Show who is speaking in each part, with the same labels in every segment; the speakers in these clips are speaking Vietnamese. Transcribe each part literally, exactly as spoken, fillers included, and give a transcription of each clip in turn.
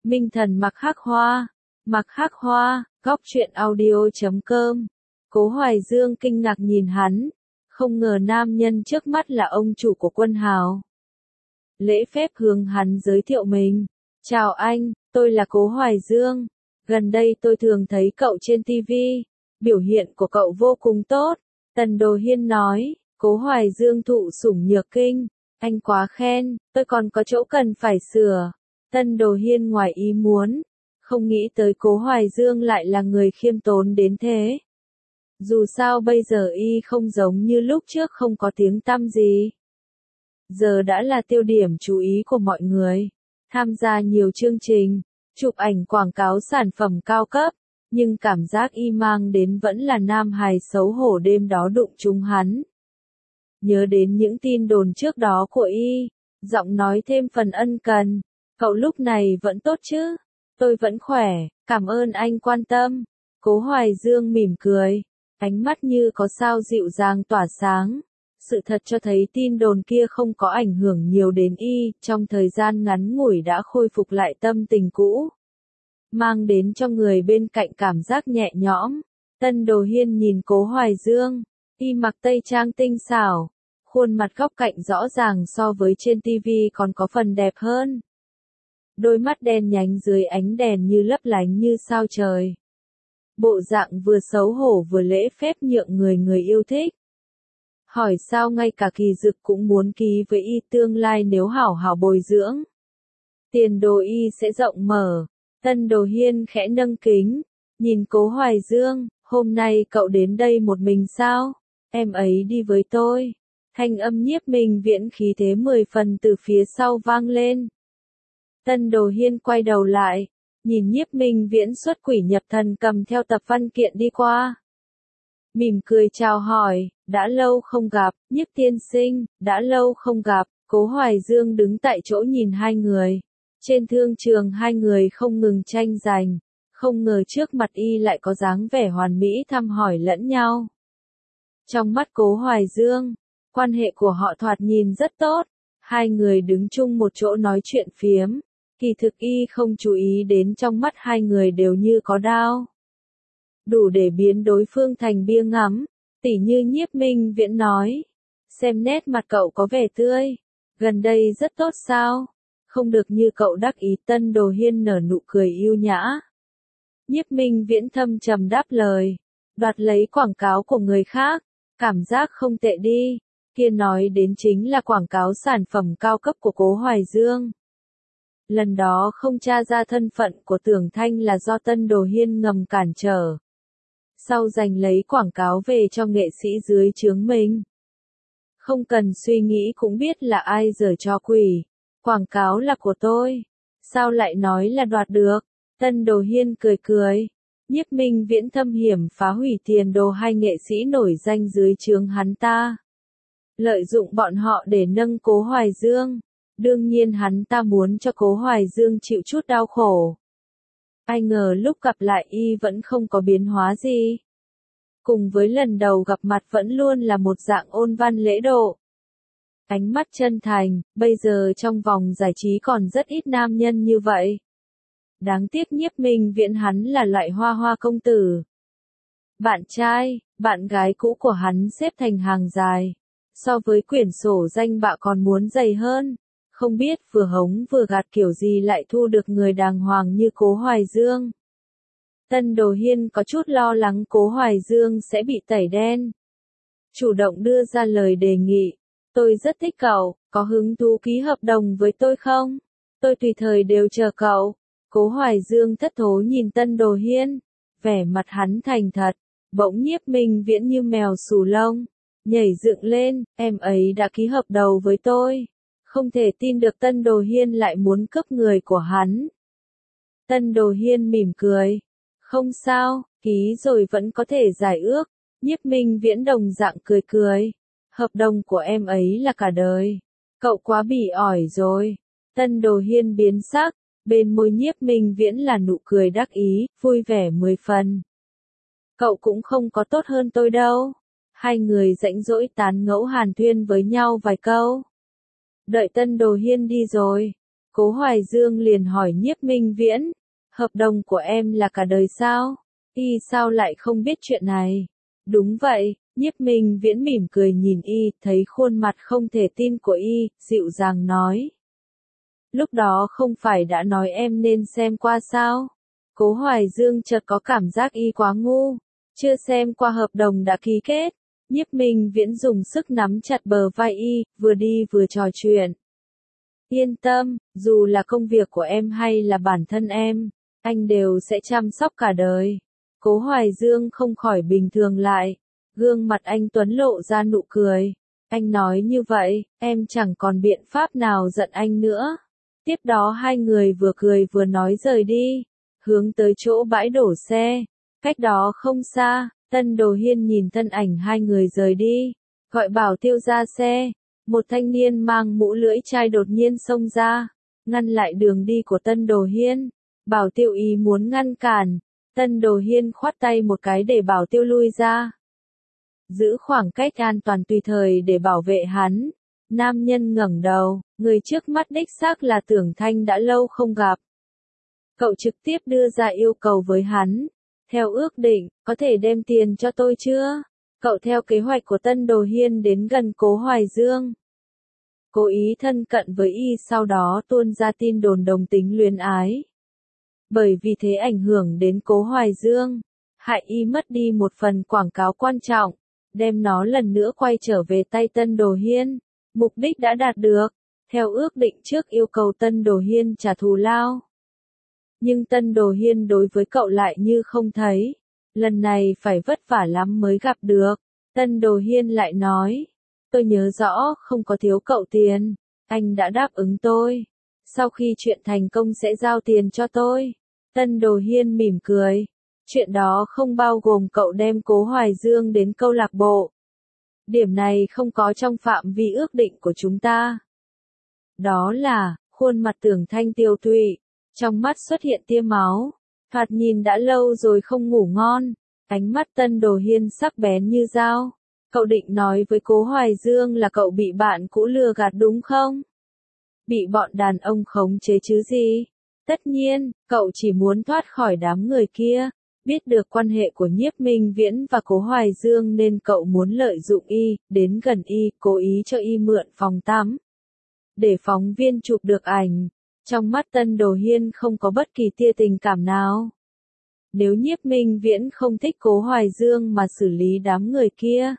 Speaker 1: Minh thần mặc khắc hoa. Mặc khắc hoa, góc truyện audio chấm com. Cố Hoài Dương kinh ngạc nhìn hắn. Không ngờ nam nhân trước mắt là ông chủ của Quân Hào. Lễ phép hướng hắn giới thiệu mình. Chào anh, tôi là Cố Hoài Dương. Gần đây tôi thường thấy cậu trên ti vi. Biểu hiện của cậu vô cùng tốt. Tần Đồ Hiên nói. Cố Hoài Dương thụ sủng nhược kinh. Anh quá khen, tôi còn có chỗ cần phải sửa. Tần Đồ Hiên ngoài ý muốn. Không nghĩ tới Cố Hoài Dương lại là người khiêm tốn đến thế. Dù sao bây giờ y không giống như lúc trước không có tiếng tăm gì. Giờ đã là tiêu điểm chú ý của mọi người. Tham gia nhiều chương trình, chụp ảnh quảng cáo sản phẩm cao cấp. Nhưng cảm giác y mang đến vẫn là nam hài xấu hổ đêm đó đụng trúng hắn. Nhớ đến những tin đồn trước đó của y, giọng nói thêm phần ân cần. Cậu lúc này vẫn tốt chứ? Tôi vẫn khỏe, cảm ơn anh quan tâm. Cố Hoài Dương mỉm cười, ánh mắt như có sao dịu dàng tỏa sáng. Sự thật cho thấy tin đồn kia không có ảnh hưởng nhiều đến y, trong thời gian ngắn ngủi đã khôi phục lại tâm tình cũ. Mang đến cho người bên cạnh cảm giác nhẹ nhõm. Tần Đồ Hiên nhìn Cố Hoài Dương, y mặc tây trang tinh xảo, khuôn mặt góc cạnh rõ ràng so với trên ti vi còn có phần đẹp hơn. Đôi mắt đen nhánh dưới ánh đèn như lấp lánh như sao trời. Bộ dạng vừa xấu hổ vừa lễ phép nhượng người người yêu thích. Hỏi sao ngay cả Kỳ Dực cũng muốn ký với y tương lai nếu hảo hảo bồi dưỡng. Tiền đồ y sẽ rộng mở. Tần Đồ Hiên khẽ nâng kính, nhìn Cố Hoài Dương, hôm nay cậu đến đây một mình sao? Em ấy đi với tôi. Thanh âm Nhiếp Minh Viễn khí thế mười phần từ phía sau vang lên. Tần Đồ Hiên quay đầu lại, nhìn Nhiếp Minh Viễn xuất quỷ nhập thần cầm theo tập văn kiện đi qua. Mỉm cười chào hỏi, đã lâu không gặp, Nhiếp tiên sinh, đã lâu không gặp. Cố Hoài Dương đứng tại chỗ nhìn hai người. Trên thương trường hai người không ngừng tranh giành, không ngờ trước mặt y lại có dáng vẻ hoàn mỹ thăm hỏi lẫn nhau. Trong mắt Cố Hoài Dương, quan hệ của họ thoạt nhìn rất tốt, hai người đứng chung một chỗ nói chuyện phiếm, kỳ thực y không chú ý đến trong mắt hai người đều như có đao. Đủ để biến đối phương thành bia ngắm, tỉ như Nhiếp Minh Viễn nói. Xem nét mặt cậu có vẻ tươi, gần đây rất tốt sao? Không được như cậu đắc ý. Tần Đồ Hiên nở nụ cười yêu nhã. Nhiếp Minh Viễn thâm trầm đáp lời, đoạt lấy quảng cáo của người khác, cảm giác không tệ đi. Kia nói đến chính là quảng cáo sản phẩm cao cấp của Cố Hoài Dương. Lần đó không tra ra thân phận của Tưởng Thanh là do Tần Đồ Hiên ngầm cản trở. Sau giành lấy quảng cáo về cho nghệ sĩ dưới trướng mình. Không cần suy nghĩ cũng biết là ai giở trò quỷ. Quảng cáo là của tôi. Sao lại nói là đoạt được? Tần Đồ Hiên cười cười. Nhiếp Minh Viễn thâm hiểm phá hủy tiền đồ hai nghệ sĩ nổi danh dưới trướng hắn ta. Lợi dụng bọn họ để nâng Cố Hoài Dương. Đương nhiên hắn ta muốn cho Cố Hoài Dương chịu chút đau khổ. Ai ngờ lúc gặp lại y vẫn không có biến hóa gì. Cùng với lần đầu gặp mặt vẫn luôn là một dạng ôn văn lễ độ. Ánh mắt chân thành, bây giờ trong vòng giải trí còn rất ít nam nhân như vậy. Đáng tiếc Nhiếp Minh Viễn hắn là loại hoa hoa công tử. Bạn trai, bạn gái cũ của hắn xếp thành hàng dài. So với quyển sổ danh bạ còn muốn dày hơn. Không biết vừa hống vừa gạt kiểu gì lại thu được người đàng hoàng như Cố Hoài Dương. Tần Đồ Hiên có chút lo lắng Cố Hoài Dương sẽ bị tẩy đen. Chủ động đưa ra lời đề nghị. Tôi rất thích cậu, có hứng thú ký hợp đồng với tôi không? Tôi tùy thời đều chờ cậu. Cố Hoài Dương thất thố nhìn Tần Đồ Hiên. Vẻ mặt hắn thành thật. Bỗng Nhiếp Minh Viễn như mèo xù lông. Nhảy dựng lên, em ấy đã ký hợp đồng với tôi. Không thể tin được Tần Đồ Hiên lại muốn cướp người của hắn. Tần Đồ Hiên mỉm cười. Không sao, ký rồi vẫn có thể giải ước. Nhiếp Minh Viễn đồng dạng cười cười. Hợp đồng của em ấy là cả đời. Cậu quá bỉ ỏi rồi. Tần Đồ Hiên biến sắc. Bên môi Nhiếp Minh Viễn là nụ cười đắc ý, vui vẻ mười phần. Cậu cũng không có tốt hơn tôi đâu. Hai người rãnh rỗi tán ngẫu hàn thuyên với nhau vài câu. Đợi Tần Đồ Hiên đi rồi. Cố Hoài Dương liền hỏi Nhiếp Minh Viễn, hợp đồng của em là cả đời sao? Y sao lại không biết chuyện này? Đúng vậy, Nhiếp Minh Viễn mỉm cười nhìn y, thấy khuôn mặt không thể tin của y, dịu dàng nói. Lúc đó không phải đã nói em nên xem qua sao? Cố Hoài Dương chợt có cảm giác y quá ngu, chưa xem qua hợp đồng đã ký kết. Nhiếp Minh Viễn dùng sức nắm chặt bờ vai y, vừa đi vừa trò chuyện. Yên tâm, dù là công việc của em hay là bản thân em, anh đều sẽ chăm sóc cả đời. Cố Hoài Dương không khỏi bình thường lại, gương mặt anh tuấn lộ ra nụ cười. Anh nói như vậy, em chẳng còn biện pháp nào giận anh nữa. Tiếp đó hai người vừa cười vừa nói rời đi, hướng tới chỗ bãi đổ xe. Cách đó không xa, Tân Đồ Hiên nhìn thân ảnh hai người rời đi, gọi Bảo Tiêu ra xe. Một thanh niên mang mũ lưỡi chai đột nhiên xông ra, ngăn lại đường đi của Tân Đồ Hiên. Bảo Tiêu ý muốn ngăn cản, Tân Đồ Hiên khoát tay một cái để Bảo Tiêu lui ra. Giữ khoảng cách an toàn tùy thời để bảo vệ hắn. Nam nhân ngẩng đầu, người trước mắt đích xác là Tưởng Thanh đã lâu không gặp. Cậu trực tiếp đưa ra yêu cầu với hắn. Theo ước định, có thể đem tiền cho tôi chưa? Cậu theo kế hoạch của Tân Đồ Hiên đến gần Cố Hoài Dương. Cố ý thân cận với y, sau đó tuôn ra tin đồn đồng tính luyến ái. Bởi vì thế ảnh hưởng đến Cố Hoài Dương, hại y mất đi một phần quảng cáo quan trọng, đem nó lần nữa quay trở về tay Tân Đồ Hiên. Mục đích đã đạt được, theo ước định trước yêu cầu Tân Đồ Hiên trả thù lao. Nhưng Tân Đồ Hiên đối với cậu lại như không thấy, lần này phải vất vả lắm mới gặp được. Tân Đồ Hiên lại nói, tôi nhớ rõ không có thiếu cậu tiền, anh đã đáp ứng tôi. Sau khi chuyện thành công sẽ giao tiền cho tôi. Tân Đồ Hiên mỉm cười, chuyện đó không bao gồm cậu đem Cố Hoài Dương đến câu lạc bộ. Điểm này không có trong phạm vi ước định của chúng ta. Đó là, khuôn mặt Tưởng Thanh tiêu tụy, trong mắt xuất hiện tia máu, thoạt nhìn đã lâu rồi không ngủ ngon. Ánh mắt Tân Đồ Hiên sắc bén như dao. Cậu định nói với Cố Hoài Dương là cậu bị bạn cũ lừa gạt đúng không? Bị bọn đàn ông khống chế chứ gì? Tất nhiên, cậu chỉ muốn thoát khỏi đám người kia. Biết được quan hệ của Nhiếp Minh Viễn và Cố Hoài Dương nên cậu muốn lợi dụng y, đến gần y, cố ý cho y mượn phòng tắm. Để phóng viên chụp được ảnh. Trong mắt Tân Đồ Hiên không có bất kỳ tia tình cảm nào. Nếu Nhiếp Minh Viễn không thích Cố Hoài Dương mà xử lý đám người kia,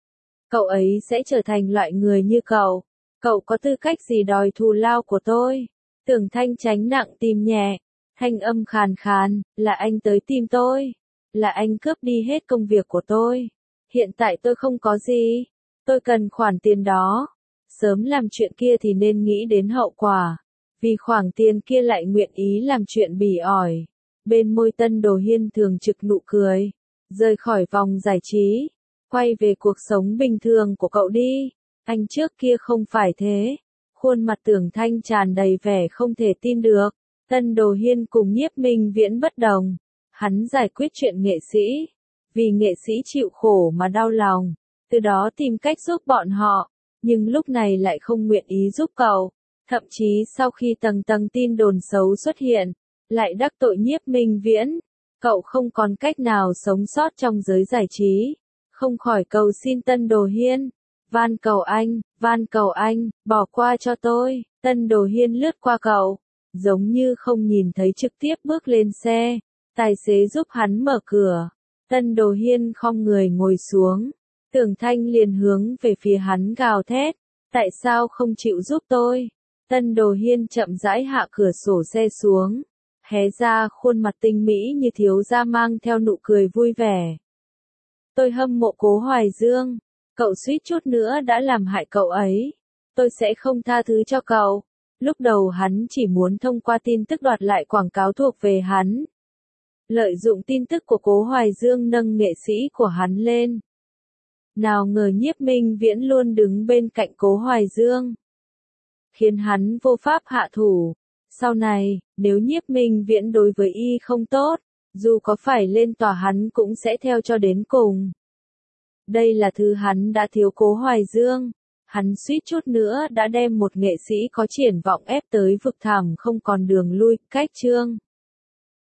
Speaker 1: cậu ấy sẽ trở thành loại người như cậu. Cậu có tư cách gì đòi thù lao của tôi? Tưởng Thanh tránh nặng tim nhẹ, thanh âm khàn khàn, là anh tới tìm tôi. Là anh cướp đi hết công việc của tôi. Hiện tại tôi không có gì. Tôi cần khoản tiền đó. Sớm làm chuyện kia thì nên nghĩ đến hậu quả. Vì khoản tiền kia lại nguyện ý làm chuyện bỉ ỏi. Bên môi Tân Đồ Hiên thường trực nụ cười. Rời khỏi vòng giải trí. Quay về cuộc sống bình thường của cậu đi. Anh trước kia không phải thế. Khuôn mặt Tưởng Thanh tràn đầy vẻ không thể tin được. Tân Đồ Hiên cùng Nhiếp Minh Viễn bất đồng. Hắn giải quyết chuyện nghệ sĩ. Vì nghệ sĩ chịu khổ mà đau lòng. Từ đó tìm cách giúp bọn họ. Nhưng lúc này lại không nguyện ý giúp cậu. Thậm chí sau khi tầng tầng tin đồn xấu xuất hiện, lại đắc tội Nhiếp Minh Viễn. Cậu không còn cách nào sống sót trong giới giải trí. Không khỏi cầu xin Tân Đồ Hiên. Van cầu anh, van cầu anh, bỏ qua cho tôi. Tân Đồ Hiên lướt qua cậu, giống như không nhìn thấy trực tiếp bước lên xe. Tài xế giúp hắn mở cửa. Tân Đồ Hiên khom người ngồi xuống. Tưởng Thanh liền hướng về phía hắn gào thét. Tại sao không chịu giúp tôi? Tân Đồ Hiên chậm rãi hạ cửa sổ xe xuống. Hé ra khuôn mặt tinh mỹ như thiếu gia mang theo nụ cười vui vẻ. Tôi hâm mộ Cố Hoài Dương. Cậu suýt chút nữa đã làm hại cậu ấy. Tôi sẽ không tha thứ cho cậu. Lúc đầu hắn chỉ muốn thông qua tin tức đoạt lại quảng cáo thuộc về hắn. Lợi dụng tin tức của Cố Hoài Dương nâng nghệ sĩ của hắn lên. Nào ngờ Nhiếp Minh Viễn luôn đứng bên cạnh Cố Hoài Dương. Khiến hắn vô pháp hạ thủ. Sau này, nếu Nhiếp Minh Viễn đối với y không tốt, dù có phải lên tòa hắn cũng sẽ theo cho đến cùng. Đây là thứ hắn đã thiếu Cố Hoài Dương. hắn suýt chút nữa đã đem một nghệ sĩ có triển vọng ép tới vực thẳm không còn đường lui. Cách chương